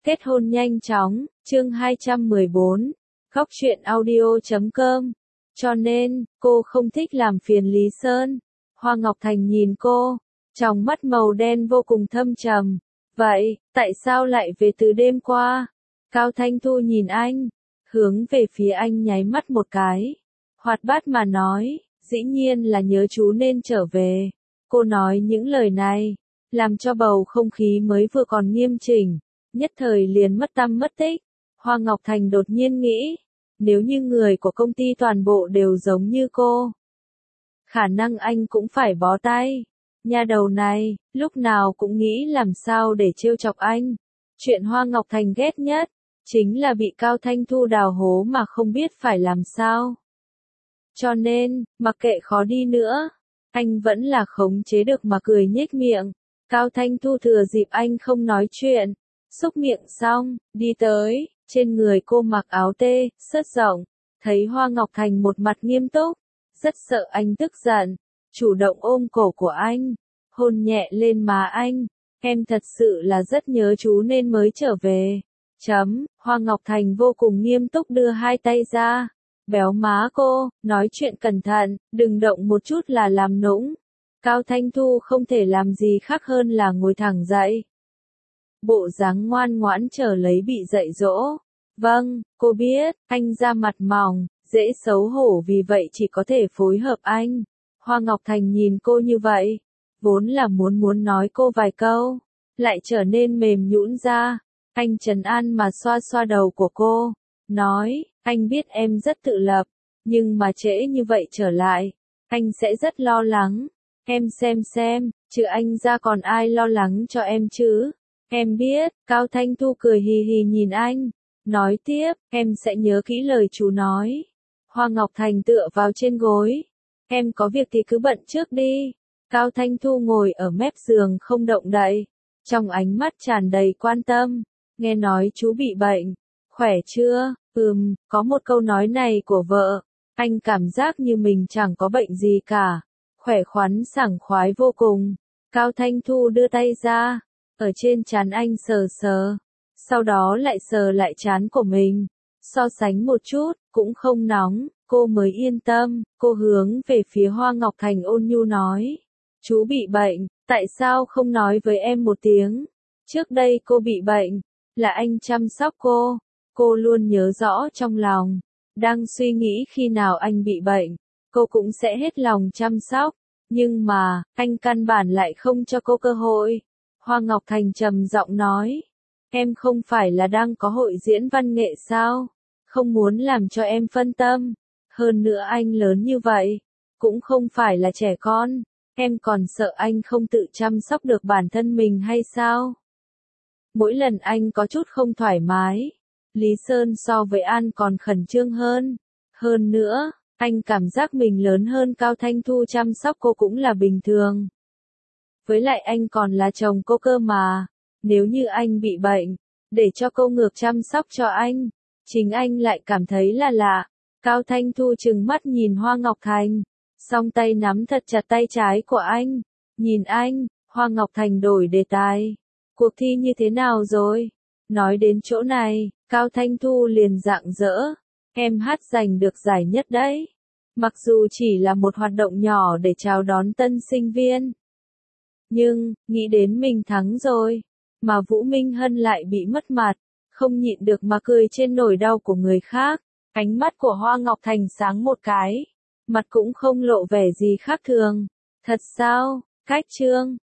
Kết hôn nhanh chóng, chương 214, Góc truyện audio.com. Cho nên, cô không thích làm phiền Lý Sơn. Hoa Ngọc Thành nhìn cô, trong mắt màu đen vô cùng thâm trầm. Vậy, tại sao lại về từ đêm qua? Cao Thanh Thu nhìn anh, hướng về phía anh nháy mắt một cái. Hoạt bát mà nói, dĩ nhiên là nhớ chú nên trở về. Cô nói những lời này, làm cho bầu không khí mới vừa còn nghiêm chỉnh, nhất thời liền mất tăm mất tích. Hoa Ngọc Thành đột nhiên nghĩ, nếu như người của công ty toàn bộ đều giống như cô, khả năng anh cũng phải bó tay. Nhà đầu này, lúc nào cũng nghĩ làm sao để trêu chọc anh. Chuyện Hoa Ngọc Thành ghét nhất, chính là bị Cao Thanh Thu đào hố mà không biết phải làm sao. Cho nên, mặc kệ khó đi nữa, anh vẫn là khống chế được mà cười nhếch miệng. Cao Thanh Thu thừa dịp anh không nói chuyện, xúc miệng xong, đi tới, trên người cô mặc áo tê, sớt rộng, thấy Hoa Ngọc Thành một mặt nghiêm túc, rất sợ anh tức giận, chủ động ôm cổ của anh, hôn nhẹ lên má anh, em thật sự là rất nhớ chú nên mới trở về. Hoa Ngọc Thành vô cùng nghiêm túc đưa hai tay ra, béo má cô, nói chuyện cẩn thận, đừng động một chút là làm nũng. Cao Thanh Thu không thể làm gì khác hơn là ngồi thẳng dậy. Bộ dáng ngoan ngoãn chờ lấy bị dạy dỗ. Vâng, cô biết, anh da mặt mỏng, dễ xấu hổ vì vậy chỉ có thể phối hợp anh. Hoa Ngọc Thành nhìn cô như vậy, vốn là muốn nói cô vài câu, lại trở nên mềm nhũn ra. Anh trấn an mà xoa xoa đầu của cô, nói, anh biết em rất tự lập, nhưng mà trễ như vậy trở lại, anh sẽ rất lo lắng. Em xem, trừ anh ra còn ai lo lắng cho em chứ? Em biết, Cao Thanh Thu cười hì hì nhìn anh, nói tiếp, em sẽ nhớ kỹ lời chú nói. Hoa Ngọc Thành tựa vào trên gối, em có việc thì cứ bận trước đi. Cao Thanh Thu ngồi ở mép giường không động đậy, trong ánh mắt tràn đầy quan tâm, nghe nói chú bị bệnh, khỏe chưa? Có một câu nói này của vợ, anh cảm giác như mình chẳng có bệnh gì cả, khỏe khoắn sảng khoái vô cùng. Cao Thanh Thu đưa tay ra, ở trên trán anh sờ sờ, sau đó lại sờ lại trán của mình, so sánh một chút, cũng không nóng, cô mới yên tâm. Cô hướng về phía Hoa Ngọc Thành ôn nhu nói, chú bị bệnh, tại sao không nói với em một tiếng? Trước đây cô bị bệnh, là anh chăm sóc cô luôn nhớ rõ trong lòng, đang suy nghĩ khi nào anh bị bệnh, cô cũng sẽ hết lòng chăm sóc, nhưng mà, anh căn bản lại không cho cô cơ hội. Hoa Ngọc Thành trầm giọng nói, em không phải là đang có hội diễn văn nghệ sao? Không muốn làm cho em phân tâm. Hơn nữa anh lớn như vậy, cũng không phải là trẻ con, em còn sợ anh không tự chăm sóc được bản thân mình hay sao? Mỗi lần anh có chút không thoải mái, Lý Sơn so với An còn khẩn trương hơn. Hơn nữa, anh cảm giác mình lớn hơn Cao Thanh Thu chăm sóc cô cũng là bình thường. Với lại anh còn là chồng cô cơ mà, nếu như anh bị bệnh, để cho cô ngược chăm sóc cho anh, chính anh lại cảm thấy là lạ. Cao Thanh Thu trừng mắt nhìn Hoa Ngọc Thành, song tay nắm thật chặt tay trái của anh, nhìn anh. Hoa Ngọc Thành đổi đề tài, cuộc thi như thế nào rồi? Nói đến chỗ này, Cao Thanh Thu liền rạng rỡ, em hát giành được giải nhất đấy. Mặc dù chỉ là một hoạt động nhỏ để chào đón tân sinh viên, nhưng, nghĩ đến mình thắng rồi, mà Vũ Minh Hân lại bị mất mặt, không nhịn được mà cười trên nỗi đau của người khác. Ánh mắt của Hoa Ngọc Thành sáng một cái, mặt cũng không lộ vẻ gì khác thường. Thật sao? Cách chương